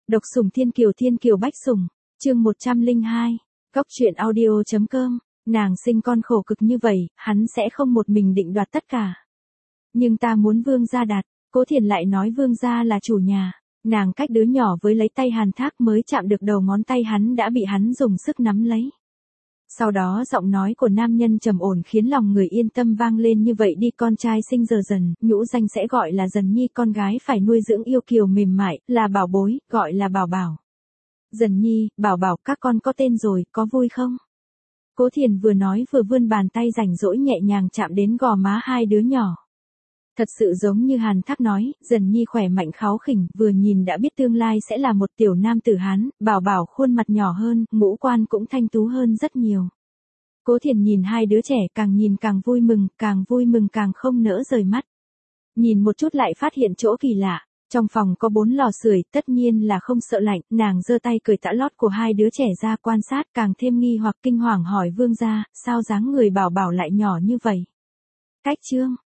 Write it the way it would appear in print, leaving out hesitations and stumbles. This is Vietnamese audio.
Độc sủng Thiên Kiều Bách Sủng, chương 102, Góc truyện audio.com, nàng sinh con khổ cực như vậy, hắn sẽ không một mình định đoạt tất cả. Nhưng ta muốn Vương gia đặt, Cố Thiền lại nói Vương gia là chủ nhà, nàng cách đứa nhỏ với lấy tay Hàn Thác mới chạm được đầu ngón tay hắn đã bị hắn dùng sức nắm lấy. Sau đó giọng nói của nam nhân trầm ổn khiến lòng người yên tâm vang lên như vậy đi con trai sinh giờ Dần, nhũ danh sẽ gọi là Dần Nhi, con gái phải nuôi dưỡng yêu kiều mềm mại, là bảo bối, gọi là Bảo Bảo. Dần Nhi, Bảo Bảo, các con có tên rồi, có vui không? Cố Thiền vừa nói vừa vươn bàn tay rảnh rỗi nhẹ nhàng chạm đến gò má hai đứa nhỏ. Thật sự giống như Hàn Thác nói, Dần Nhi khỏe mạnh kháu khỉnh, vừa nhìn đã biết tương lai sẽ là một tiểu nam tử Hán, Bảo Bảo khuôn mặt nhỏ hơn, ngũ quan cũng thanh tú hơn rất nhiều. Cố Thiền nhìn hai đứa trẻ càng nhìn càng vui mừng càng không nỡ rời mắt. Nhìn một chút lại phát hiện chỗ kỳ lạ, trong phòng có 4 lò sưởi, tất nhiên là không sợ lạnh, nàng giơ tay cởi tã lót của hai đứa trẻ ra quan sát càng thêm nghi hoặc kinh hoàng hỏi Vương gia, sao dáng người Bảo Bảo lại nhỏ như vậy? Cách chương